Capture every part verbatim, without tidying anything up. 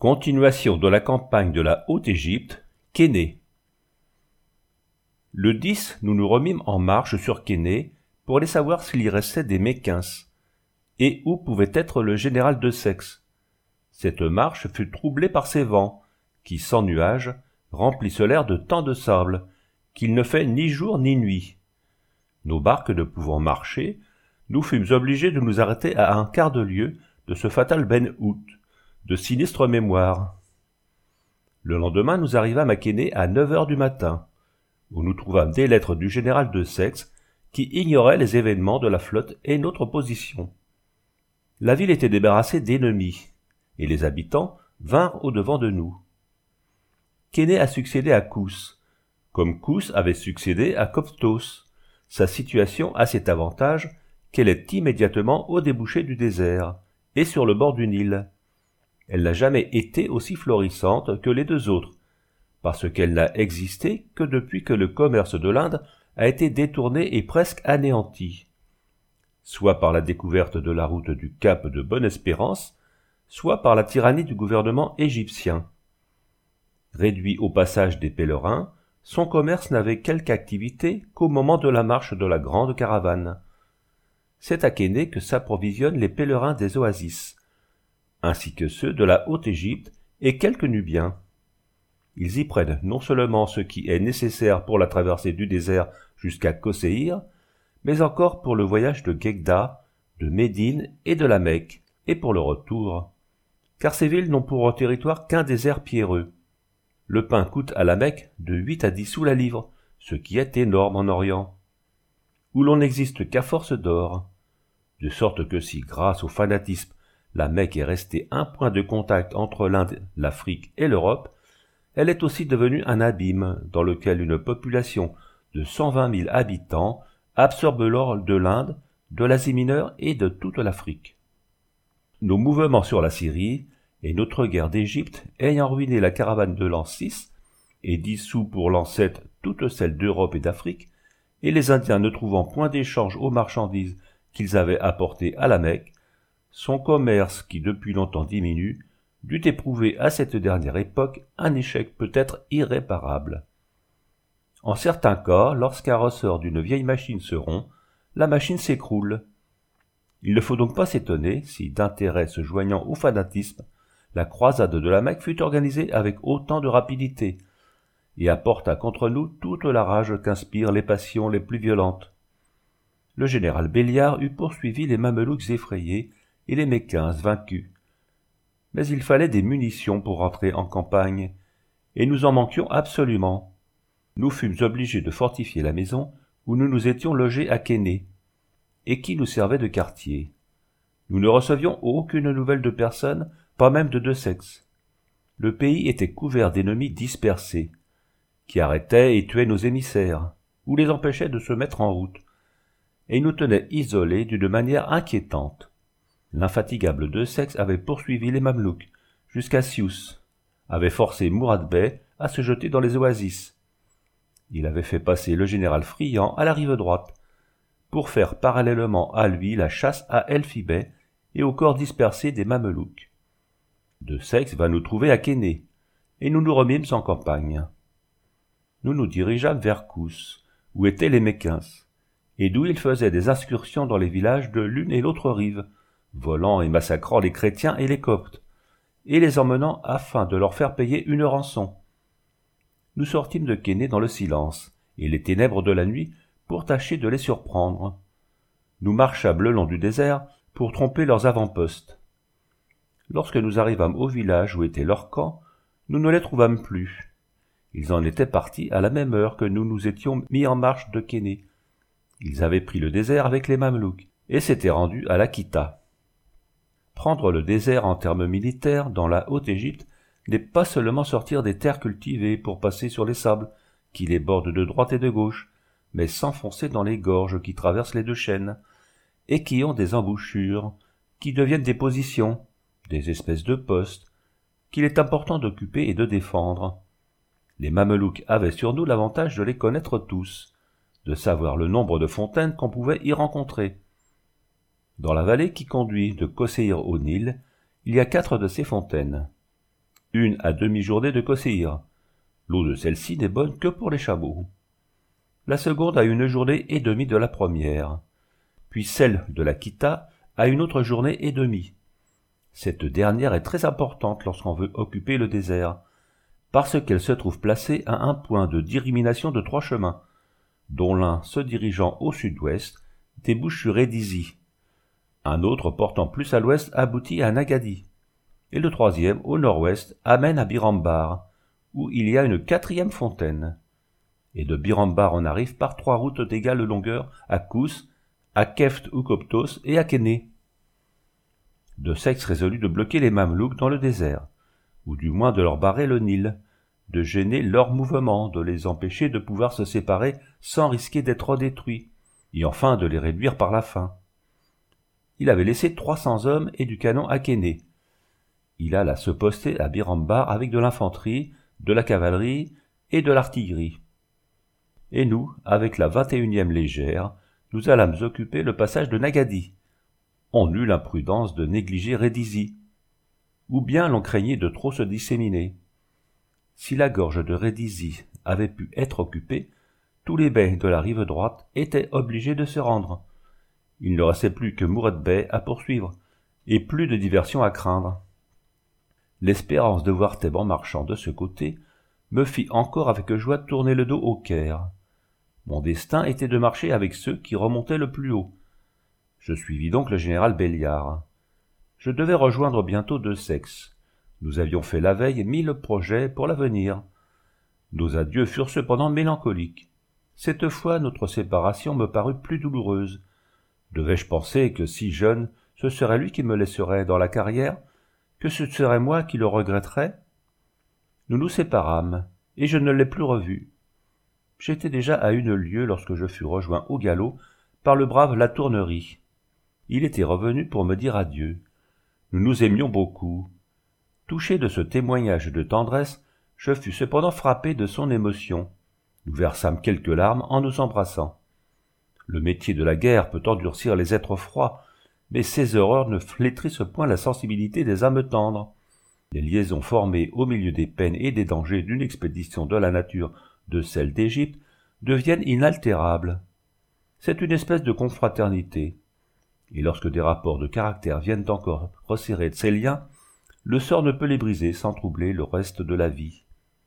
Continuation de la campagne de la Haute-Égypte, Kéné. Le dix, nous nous remîmes en marche sur Kéné pour aller savoir s'il y restait des Méquins, et où pouvait être le général de Sexe. Cette marche fut troublée par ces vents, qui, sans nuages, remplissent l'air de tant de sable, qu'il ne fait ni jour ni nuit. Nos barques ne pouvant marcher, nous fûmes obligés de nous arrêter à un quart de lieue de ce fatal Ben Out, de sinistre mémoire. Le lendemain, nous arrivâmes à Kéné à neuf heures du matin, où nous trouvâmes des lettres du général de Sexe qui ignorait les événements de la flotte et notre position. La ville était débarrassée d'ennemis, et les habitants vinrent au-devant de nous. Kéné a succédé à Kous, comme Kous avait succédé à Coptos. Sa situation a cet avantage qu'elle est immédiatement au débouché du désert, et sur le bord du Nil. Elle n'a jamais été aussi florissante que les deux autres, parce qu'elle n'a existé que depuis que le commerce de l'Inde a été détourné et presque anéanti, soit par la découverte de la route du Cap de Bonne-Espérance, soit par la tyrannie du gouvernement égyptien. Réduit au passage des pèlerins, son commerce n'avait quelque activité qu'au moment de la marche de la grande caravane. C'est à Kéné que s'approvisionnent les pèlerins des oasis, ainsi que ceux de la Haute-Égypte et quelques Nubiens. Ils y prennent non seulement ce qui est nécessaire pour la traversée du désert jusqu'à Kosseir, mais encore pour le voyage de Guegda, de Médine et de la Mecque, et pour le retour. Car ces villes n'ont pour territoire qu'un désert pierreux. Le pain coûte à la Mecque de huit à dix sous la livre, ce qui est énorme en Orient, où l'on n'existe qu'à force d'or. De sorte que si, grâce au fanatisme, la Mecque est restée un point de contact entre l'Inde, l'Afrique et l'Europe, elle est aussi devenue un abîme dans lequel une population de cent vingt mille habitants absorbe l'or de l'Inde, de l'Asie mineure et de toute l'Afrique. Nos mouvements sur la Syrie et notre guerre d'Égypte ayant ruiné la caravane de l'an six et dissous pour l'an sept toutes celles d'Europe et d'Afrique, et les Indiens ne trouvant point d'échange aux marchandises qu'ils avaient apportées à la Mecque, son commerce, qui depuis longtemps diminue, dut éprouver à cette dernière époque un échec peut-être irréparable. En certains cas, lorsqu'un ressort d'une vieille machine se rompt, la machine s'écroule. Il ne faut donc pas s'étonner si, d'intérêt se joignant au fanatisme, la croisade de la Mecque fut organisée avec autant de rapidité, et apporta contre nous toute la rage qu'inspirent les passions les plus violentes. Le général Béliard eût poursuivi les Mamelouks effrayés et les Méquins vaincus. Mais il fallait des munitions pour rentrer en campagne, et nous en manquions absolument. Nous fûmes obligés de fortifier la maison où nous nous étions logés à Kéné, et qui nous servait de quartier. Nous ne recevions aucune nouvelle de personne, pas même de deux sexes. Le pays était couvert d'ennemis dispersés, qui arrêtaient et tuaient nos émissaires, ou les empêchaient de se mettre en route, et nous tenaient isolés d'une manière inquiétante. L'infatigable de Sexe avait poursuivi les Mamelouks jusqu'à Sious, avait forcé Mourad Bey à se jeter dans les oasis. Il avait fait passer le général Friant à la rive droite, pour faire parallèlement à lui la chasse à Elfi Bey et aux corps dispersés des Mamelouks. De Sexe va nous trouver à Kéné, et nous nous remîmes en campagne. Nous nous dirigeâmes vers Kous, où étaient les Méquins, et d'où ils faisaient des excursions dans les villages de l'une et l'autre rive, volant et massacrant les chrétiens et les coptes, et les emmenant afin de leur faire payer une rançon. Nous sortîmes de Kéné dans le silence et les ténèbres de la nuit pour tâcher de les surprendre. Nous marchâmes le long du désert pour tromper leurs avant-postes. Lorsque nous arrivâmes au village où était leur camp, nous ne les trouvâmes plus. Ils en étaient partis à la même heure que nous nous étions mis en marche de Kéné. Ils avaient pris le désert avec les Mamelouks et s'étaient rendus à l'Akita. Prendre le désert en termes militaires dans la Haute-Égypte n'est pas seulement sortir des terres cultivées pour passer sur les sables, qui les bordent de droite et de gauche, mais s'enfoncer dans les gorges qui traversent les deux chaînes, et qui ont des embouchures, qui deviennent des positions, des espèces de postes, qu'il est important d'occuper et de défendre. Les Mamelouks avaient sur nous l'avantage de les connaître tous, de savoir le nombre de fontaines qu'on pouvait y rencontrer. Dans la vallée qui conduit de Kosseir au Nil, il y a quatre de ces fontaines. une à demi-journée de Kosseir. L'eau de celle-ci n'est bonne que pour les chameaux. La seconde a une journée et demie de la première, puis celle de la Kita a une autre journée et demie. Cette dernière est très importante lorsqu'on veut occuper le désert, parce qu'elle se trouve placée à un point de discrimination de trois chemins, dont l'un se dirigeant au sud-ouest débouche sur Edisi, un autre portant plus à l'ouest aboutit à Nagadi, et le troisième, au nord-ouest, amène à Birambar, où il y a une quatrième fontaine. Et de Birambar on arrive par trois routes d'égale longueur à Kous, à Keft ou Koptos et à Kéné. De Sexe résolut de bloquer les Mamelouks dans le désert, ou du moins de leur barrer le Nil, de gêner leur mouvement, de les empêcher de pouvoir se séparer sans risquer d'être détruits, et enfin de les réduire par la faim. Il avait laissé trois cents hommes et du canon à Kéné. Il alla se poster à Birambar avec de l'infanterie, de la cavalerie et de l'artillerie. Et nous, avec la vingt et unième légère, nous allâmes occuper le passage de Nagadi. On eut l'imprudence de négliger Rédisi, ou bien l'on craignait de trop se disséminer. Si la gorge de Rédisi avait pu être occupée, tous les bey de la rive droite étaient obligés de se rendre. Il ne restait plus que Mourad Bey à poursuivre, et plus de diversion à craindre. L'espérance de voir Thèbes en marchant de ce côté me fit encore avec joie tourner le dos au Caire. Mon destin était de marcher avec ceux qui remontaient le plus haut. Je suivis donc le général Belliard. Je devais rejoindre bientôt De Sexe. Nous avions fait la veille mille projets pour l'avenir. Nos adieux furent cependant mélancoliques. Cette fois, notre séparation me parut plus douloureuse. Devais-je penser que, si jeune, ce serait lui qui me laisserait dans la carrière, que ce serait moi qui le regretterais? Nous nous séparâmes, et je ne l'ai plus revu. J'étais déjà à une lieue lorsque je fus rejoint au galop par le brave Latournerie. Il était revenu pour me dire adieu. Nous nous aimions beaucoup. Touché de ce témoignage de tendresse, je fus cependant frappé de son émotion. Nous versâmes quelques larmes en nous embrassant. Le métier de la guerre peut endurcir les êtres froids, mais ces horreurs ne flétrissent point la sensibilité des âmes tendres. Les liaisons formées au milieu des peines et des dangers d'une expédition de la nature de celle d'Égypte deviennent inaltérables. C'est une espèce de confraternité. Et lorsque des rapports de caractère viennent encore resserrer ces liens, le sort ne peut les briser sans troubler le reste de la vie.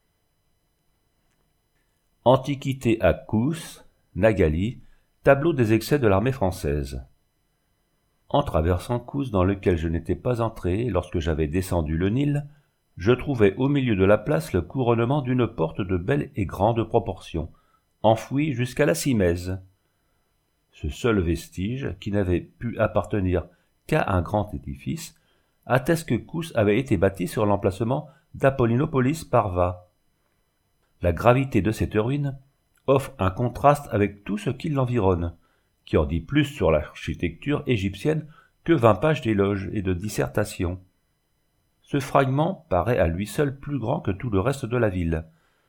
Antiquité à Kous, Nagali, tableau des excès de l'armée française. En traversant Kous, dans lequel je n'étais pas entré lorsque j'avais descendu le Nil, je trouvai au milieu de la place le couronnement d'une porte de belle et grande proportion, enfouie jusqu'à la Simèse. Ce seul vestige, qui n'avait pu appartenir qu'à un grand édifice, atteste que Kous avait été bâti sur l'emplacement d'Apollinopolis Parva. La gravité de cette ruine offre un contraste avec tout ce qui l'environne, qui en dit plus sur l'architecture égyptienne que vingt pages d'éloges et de dissertations. Ce fragment paraît à lui seul plus grand que tout le reste de la ville.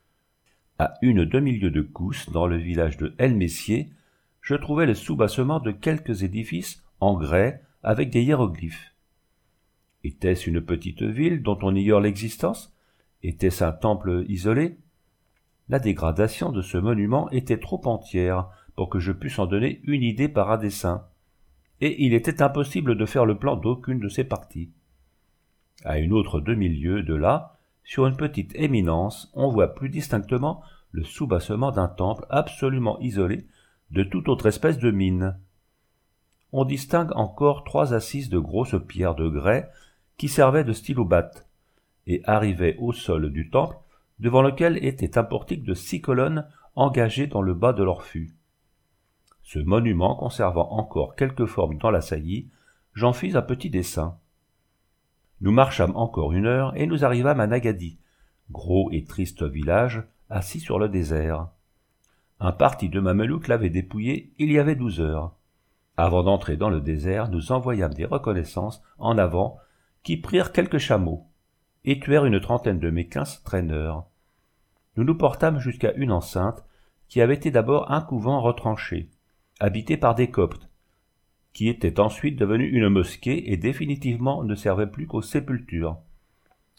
À une demi-lieue de Kous, dans le village de El Messier, je trouvai le soubassement de quelques édifices en grès avec des hiéroglyphes. Était-ce une petite ville dont on ignore l'existence? Était-ce un temple isolé? La dégradation de ce monument était trop entière pour que je pusse en donner une idée par un dessin, et il était impossible de faire le plan d'aucune de ces parties. À une autre demi-lieue de là, sur une petite éminence, on voit plus distinctement le soubassement d'un temple absolument isolé de toute autre espèce de mine. On distingue encore trois assises de grosses pierres de grès qui servaient de stylobates, et arrivaient au sol du temple, devant lequel était un portique de six colonnes engagées dans le bas de leur fût. Ce monument conservant encore quelques formes dans la saillie, j'en fis un petit dessin. Nous marchâmes encore une heure et nous arrivâmes à Nagadi, gros et triste village assis sur le désert. Un parti de Mamelouks l'avait dépouillé il y avait douze heures. Avant d'entrer dans le désert, nous envoyâmes des reconnaissances en avant qui prirent quelques chameaux et tuèrent une trentaine de mes quinze traîneurs. Nous nous portâmes jusqu'à une enceinte qui avait été d'abord un couvent retranché, habité par des Coptes, qui était ensuite devenu une mosquée et définitivement ne servait plus qu'aux sépultures.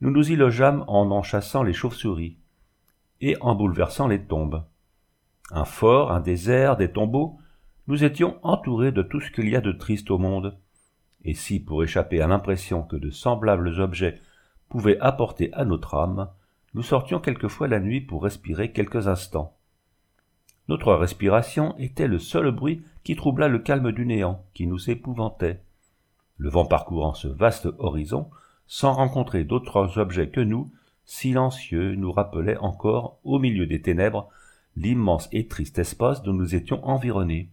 nous nous y logeâmes en en chassant les chauves-souris, et en bouleversant les tombes. Un fort, un désert, des tombeaux, nous étions entourés de tout ce qu'il y a de triste au monde, et si, pour échapper à l'impression que de semblables objets pouvaient apporter à notre âme, nous sortions quelquefois la nuit pour respirer quelques instants. Notre respiration était le seul bruit qui troubla le calme du néant, qui nous épouvantait. Le vent parcourant ce vaste horizon, sans rencontrer d'autres objets que nous, silencieux, nous rappelait encore, au milieu des ténèbres, l'immense et triste espace dont nous étions environnés.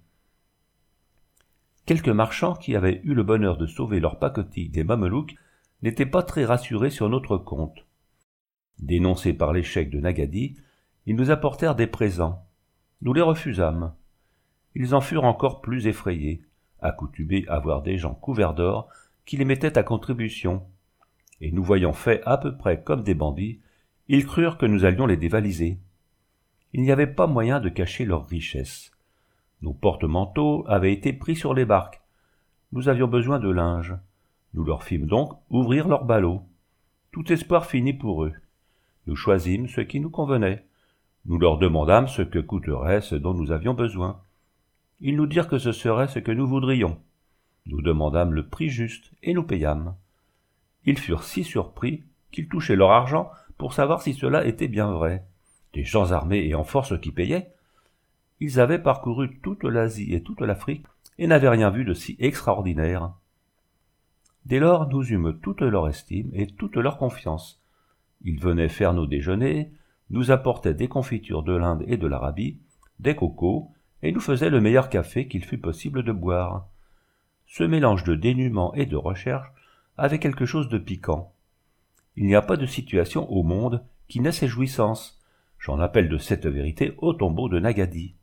Quelques marchands qui avaient eu le bonheur de sauver leur pacotille des Mamelouks n'étaient pas très rassurés sur notre compte. Dénoncés par l'échec de Nagadi, ils nous apportèrent des présents. Nous les refusâmes. Ils en furent encore plus effrayés, accoutumés à voir des gens couverts d'or qui les mettaient à contribution, et nous voyant faits à peu près comme des bandits, ils crurent que nous allions les dévaliser. Il n'y avait pas moyen de cacher leurs richesses. Nos porte-manteaux avaient été pris sur les barques. Nous avions besoin de linge. Nous leur fîmes donc ouvrir leurs ballots. Tout espoir finit pour eux. Nous choisîmes ce qui nous convenait. Nous leur demandâmes ce que coûterait ce dont nous avions besoin. Ils nous dirent que ce serait ce que nous voudrions. Nous demandâmes le prix juste et nous payâmes. Ils furent si surpris qu'ils touchaient leur argent pour savoir si cela était bien vrai. Des gens armés et en force qui payaient. Ils avaient parcouru toute l'Asie et toute l'Afrique et n'avaient rien vu de si extraordinaire. Dès lors, nous eûmes toute leur estime et toute leur confiance. Ils venaient faire nos déjeuners, nous apportaient des confitures de l'Inde et de l'Arabie, des cocos, et nous faisaient le meilleur café qu'il fût possible de boire. Ce mélange de dénuement et de recherche avait quelque chose de piquant. Il n'y a pas de situation au monde qui n'ait ses jouissances. J'en appelle de cette vérité au tombeau de Nagadi.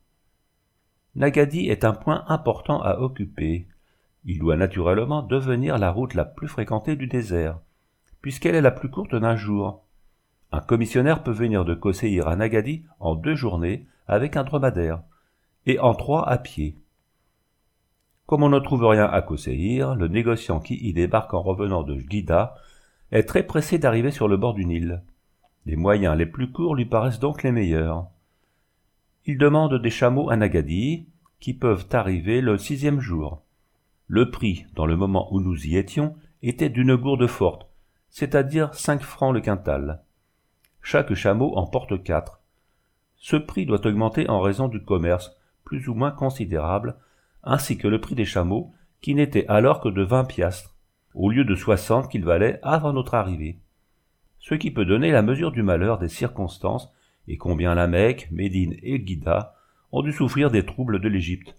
Nagadi est un point important à occuper. Il doit naturellement devenir la route la plus fréquentée du désert, puisqu'elle est la plus courte d'un jour. Un commissionnaire peut venir de Kosseir à Nagadi en deux journées avec un dromadaire, et en trois à pied. Comme on ne trouve rien à Kosseir, le négociant qui y débarque en revenant de Ghida est très pressé d'arriver sur le bord du Nil. Les moyens les plus courts lui paraissent donc les meilleurs. Il demande des chameaux à Nagadi, qui peuvent arriver le sixième jour. Le prix, dans le moment où nous y étions, était d'une gourde forte, c'est-à-dire cinq francs le quintal. Chaque chameau en porte quatre. Ce prix doit augmenter en raison du commerce, plus ou moins considérable, ainsi que le prix des chameaux, qui n'était alors que de vingt piastres, au lieu de soixante qu'il valait avant notre arrivée. Ce qui peut donner la mesure du malheur des circonstances et combien la Mecque, Médine et Ghida ont dû souffrir des troubles de l'Égypte.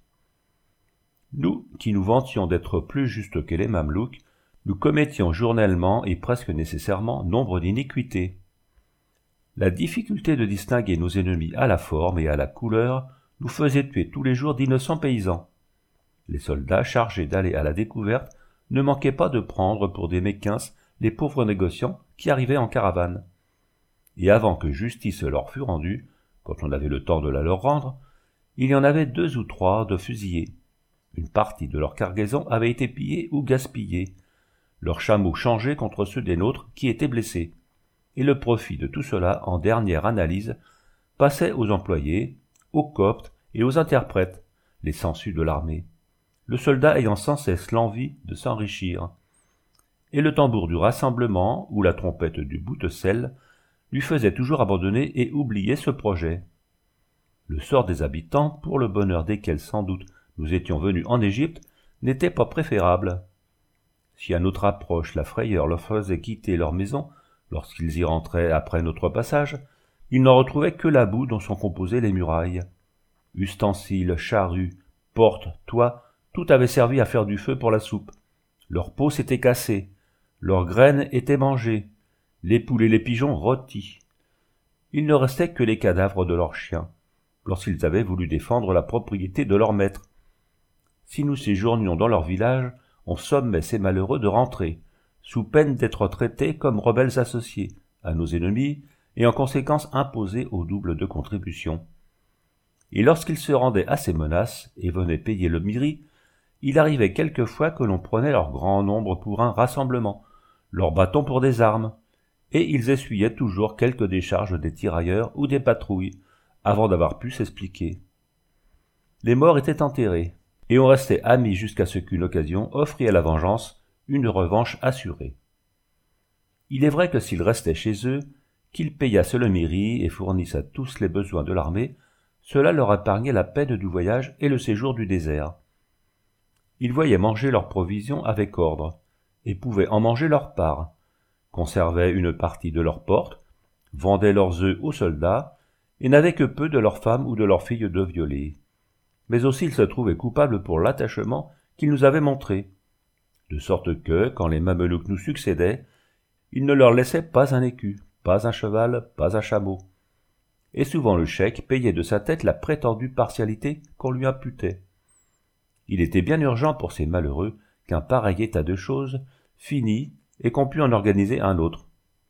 Nous, qui nous vantions d'être plus justes que les Mamelouks, nous commettions journellement et presque nécessairement nombre d'iniquités. La difficulté de distinguer nos ennemis à la forme et à la couleur nous faisait tuer tous les jours d'innocents paysans. Les soldats chargés d'aller à la découverte ne manquaient pas de prendre pour des méquins les pauvres négociants qui arrivaient en caravane. Et avant que justice leur fût rendue, quand on avait le temps de la leur rendre, il y en avait deux ou trois de fusillés. Une partie de leur cargaison avait été pillée ou gaspillée, leurs chameaux changés contre ceux des nôtres qui étaient blessés, et le profit de tout cela, en dernière analyse, passait aux employés, aux coptes et aux interprètes, les sangsues de l'armée, le soldat ayant sans cesse l'envie de s'enrichir. Et le tambour du rassemblement ou la trompette du boutecelle lui faisait toujours abandonner et oublier ce projet. Le sort des habitants, pour le bonheur desquels sans doute nous étions venus en Égypte, n'était pas préférable. Si à notre approche la frayeur leur faisait quitter leur maison, lorsqu'ils y rentraient après notre passage, ils n'en retrouvaient que la boue dont sont composées les murailles. Ustensiles, charrues, portes, toits, tout avait servi à faire du feu pour la soupe. Leurs peaux s'étaient cassées, leurs graines étaient mangées, les poules et les pigeons rôtis. Il ne restait que les cadavres de leurs chiens, lorsqu'ils avaient voulu défendre la propriété de leur maître. Si nous séjournions dans leur village, on sommait ces malheureux de rentrer, sous peine d'être traités comme rebelles associés à nos ennemis et en conséquence imposés au double de contribution. Et lorsqu'ils se rendaient à ces menaces et venaient payer le miri, il arrivait quelquefois que l'on prenait leur grand nombre pour un rassemblement, leurs bâtons pour des armes, et ils essuyaient toujours quelques décharges des tirailleurs ou des patrouilles, avant d'avoir pu s'expliquer. Les morts étaient enterrés, et on restait amis jusqu'à ce qu'une occasion offrit à la vengeance une revanche assurée. Il est vrai que s'ils restaient chez eux, qu'ils payassent le mairie et fournissent à tous les besoins de l'armée, cela leur épargnait la peine du voyage et le séjour du désert. Ils voyaient manger leurs provisions avec ordre, et pouvaient en manger leur part, conservaient une partie de leurs portes, vendaient leurs œufs aux soldats, et n'avaient que peu de leurs femmes ou de leurs filles de violer. Mais aussi ils se trouvaient coupables pour l'attachement qu'ils nous avaient montré, de sorte que, quand les Mamelouks nous succédaient, ils ne leur laissaient pas un écu, pas un cheval, pas un chameau. Et souvent le cheik payait de sa tête la prétendue partialité qu'on lui imputait. Il était bien urgent pour ces malheureux qu'un pareil état de choses finît et qu'on pût en organiser un autre.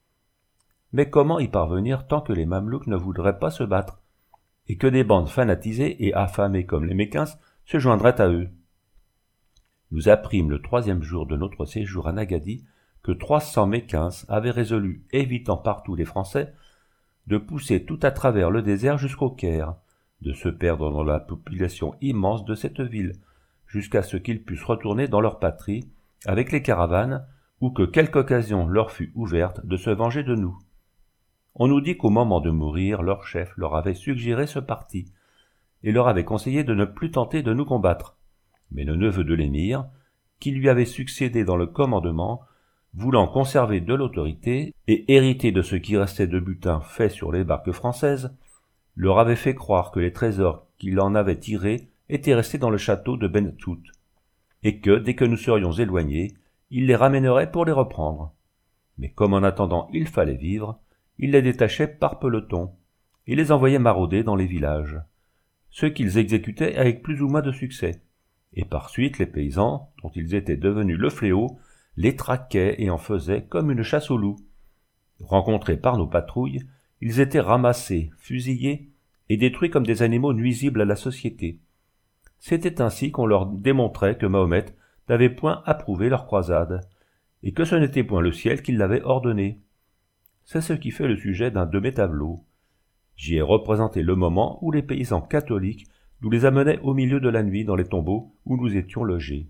Mais comment y parvenir tant que les Mamelouks ne voudraient pas se battre, et que des bandes fanatisées et affamées comme les Méquins se joindraient à eux? Nous apprîmes le troisième jour de notre séjour à Nagadi que trois cents Méquins avaient résolu, évitant partout les Français, de pousser tout à travers le désert jusqu'au Caire, de se perdre dans la population immense de cette ville, jusqu'à ce qu'ils pussent retourner dans leur patrie avec les caravanes, ou que quelque occasion leur fût ouverte de se venger de nous. On nous dit qu'au moment de mourir, leur chef leur avait suggéré ce parti, et leur avait conseillé de ne plus tenter de nous combattre. Mais le neveu de l'émir, qui lui avait succédé dans le commandement, voulant conserver de l'autorité et hériter de ce qui restait de butin fait sur les barques françaises, leur avait fait croire que les trésors qu'il en avait tirés étaient restés dans le château de Bentout, et que, dès que nous serions éloignés, il les ramènerait pour les reprendre. Mais comme en attendant il fallait vivre, il les détachait par peloton, et les envoyait marauder dans les villages, ce qu'ils exécutaient avec plus ou moins de succès, et par suite les paysans, dont ils étaient devenus le fléau, les traquaient et en faisaient comme une chasse aux loups. Rencontrés par nos patrouilles, ils étaient ramassés, fusillés et détruits comme des animaux nuisibles à la société. C'était ainsi qu'on leur démontrait que Mahomet n'avait point approuvé leur croisade, et que ce n'était point le ciel qui l'avait ordonné. C'est ce qui fait le sujet d'un de mes tableaux. J'y ai représenté le moment où les paysans catholiques nous les amenaient au milieu de la nuit dans les tombeaux où nous étions logés.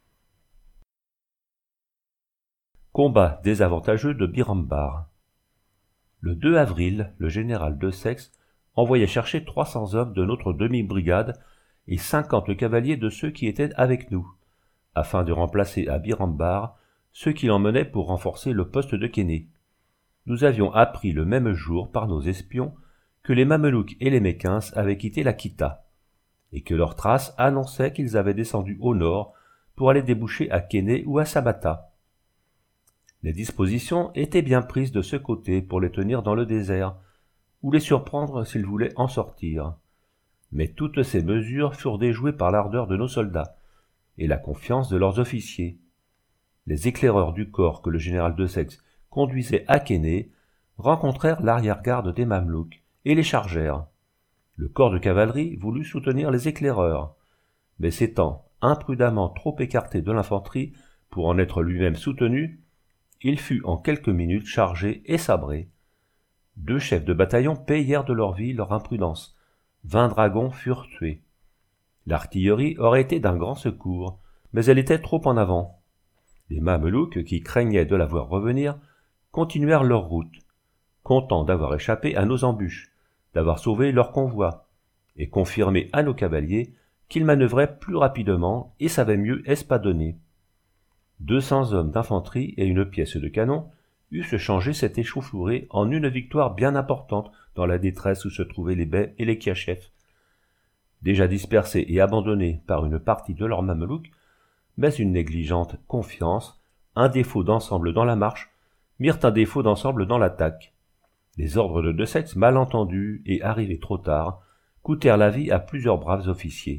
Combat désavantageux de Birambar. Le deux avril, le général Desaix envoyait chercher trois cents hommes de notre demi-brigade et cinquante cavaliers de ceux qui étaient avec nous, afin de remplacer à Birambar ceux qui l'emmenaient pour renforcer le poste de Kéné. Nous avions appris le même jour par nos espions que les Mamelouks et les Méquins avaient quitté la Kita, et que leurs traces annonçaient qu'ils avaient descendu au nord pour aller déboucher à Kéné ou à Sabata. Les dispositions étaient bien prises de ce côté pour les tenir dans le désert, ou les surprendre s'ils voulaient en sortir. Mais toutes ces mesures furent déjouées par l'ardeur de nos soldats, et la confiance de leurs officiers. Les éclaireurs du corps que le général Desaix conduisait à Kéné rencontrèrent l'arrière-garde des Mamelouks et les chargèrent. Le corps de cavalerie voulut soutenir les éclaireurs, mais s'étant imprudemment trop écarté de l'infanterie pour en être lui-même soutenu, il fut en quelques minutes chargé et sabré. Deux chefs de bataillon payèrent de leur vie leur imprudence. Vingt dragons furent tués. L'artillerie aurait été d'un grand secours, mais elle était trop en avant. Les Mamelouks, qui craignaient de la voir revenir, continuèrent leur route, contents d'avoir échappé à nos embûches, d'avoir sauvé leur convoi, et confirmé à nos cavaliers qu'ils manœuvraient plus rapidement et savaient mieux espadonner. Deux cents hommes d'infanterie et une pièce de canon eussent changé cette échauffourée en une victoire bien importante dans la détresse où se trouvaient les bey et les kiachefs, déjà dispersés et abandonnés par une partie de leurs mamelouks, mais une négligente confiance, un défaut d'ensemble dans la marche, mirent un défaut d'ensemble dans l'attaque. Les ordres de Desaix, mal entendus et arrivés trop tard, coûtèrent la vie à plusieurs braves officiers.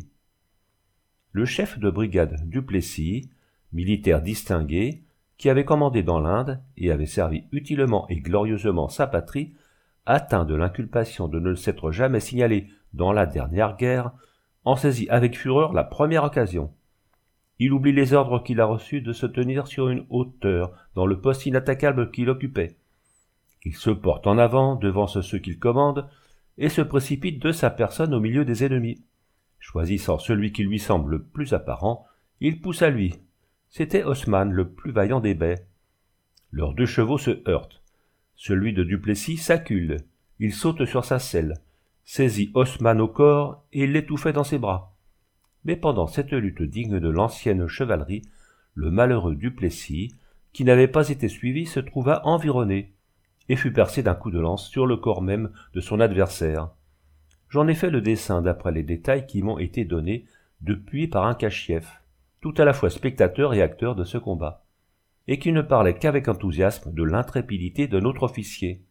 Le chef de brigade Duplessis, militaire distingué, qui avait commandé dans l'Inde et avait servi utilement et glorieusement sa patrie, atteint de l'inculpation de ne s'être jamais signalé dans la dernière guerre, en saisit avec fureur la première occasion. Il oublie les ordres qu'il a reçus de se tenir sur une hauteur dans le poste inattaquable qu'il occupait, Il se porte en avant, devance ceux qu'il commande, et se précipite de sa personne au milieu des ennemis. Choisissant celui qui lui semble le plus apparent, il pousse à lui. C'était Osman, le plus vaillant des bais. Leurs deux chevaux se heurtent. Celui de Duplessis s'accule. Il saute sur sa selle, saisit Osman au corps et l'étouffait dans ses bras. Mais pendant cette lutte digne de l'ancienne chevalerie, le malheureux Duplessis, qui n'avait pas été suivi, se trouva environné et fut percé d'un coup de lance sur le corps même de son adversaire. J'en ai fait le dessin d'après les détails qui m'ont été donnés depuis par un cachief, tout à la fois spectateur et acteur de ce combat, et qui ne parlait qu'avec enthousiasme de l'intrépidité de notre officier.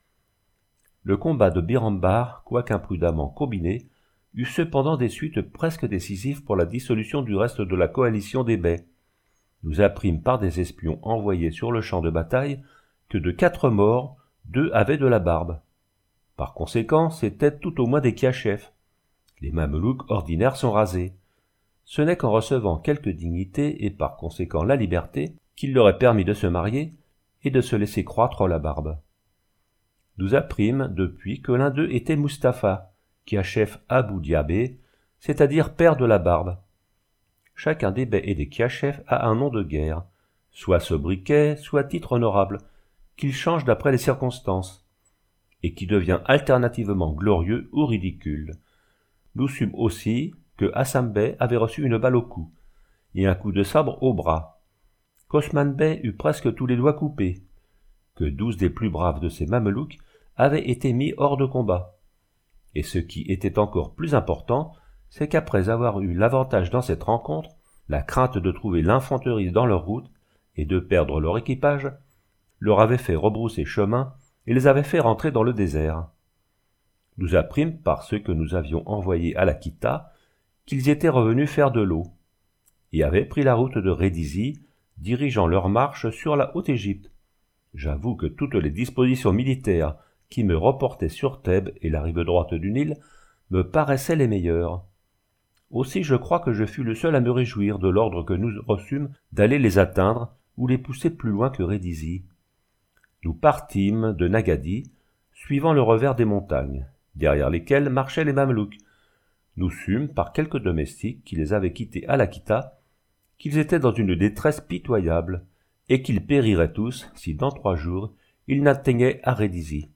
Le combat de Birambar, quoique imprudemment combiné, eut cependant des suites presque décisives pour la dissolution du reste de la coalition des bais. Nous apprîmes par des espions envoyés sur le champ de bataille que de quatre morts, deux avaient de la barbe. Par conséquent, c'étaient tout au moins des kiachefs. Les mamelouks ordinaires sont rasés. Ce n'est qu'en recevant quelque dignité et par conséquent la liberté qu'il leur est permis de se marier et de se laisser croître la barbe. Nous apprîmes depuis que l'un d'eux était Mustapha, kiachef Abou Diabé, c'est-à-dire père de la barbe. Chacun des bais et des kiachefs a un nom de guerre, soit sobriquet, soit titre honorable, qu'il change d'après les circonstances, et qui devient alternativement glorieux ou ridicule. Nous sûmes aussi que Hassam Bey avait reçu une balle au cou, et un coup de sabre au bras, qu'Osman Bey eut presque tous les doigts coupés, que douze des plus braves de ses mamelouks avaient été mis hors de combat. Et ce qui était encore plus important, c'est qu'après avoir eu l'avantage dans cette rencontre, la crainte de trouver l'infanterie dans leur route et de perdre leur équipage, leur avait fait rebrousser chemin et les avait fait rentrer dans le désert. Nous apprîmes par ceux que nous avions envoyés à la Kita qu'ils étaient revenus faire de l'eau, et avaient pris la route de Rédizi, dirigeant leur marche sur la Haute-Égypte. J'avoue que toutes les dispositions militaires qui me reportaient sur Thèbes et la rive droite du Nil me paraissaient les meilleures. Aussi je crois que je fus le seul à me réjouir de l'ordre que nous reçûmes d'aller les atteindre ou les pousser plus loin que Rédizi. Nous partîmes de Nagadi, suivant le revers des montagnes, derrière lesquelles marchaient les Mamelouks. Nous sûmes, par quelques domestiques qui les avaient quittés à l'Akita, qu'ils étaient dans une détresse pitoyable, et qu'ils périraient tous si dans trois jours ils n'atteignaient à Rédizi.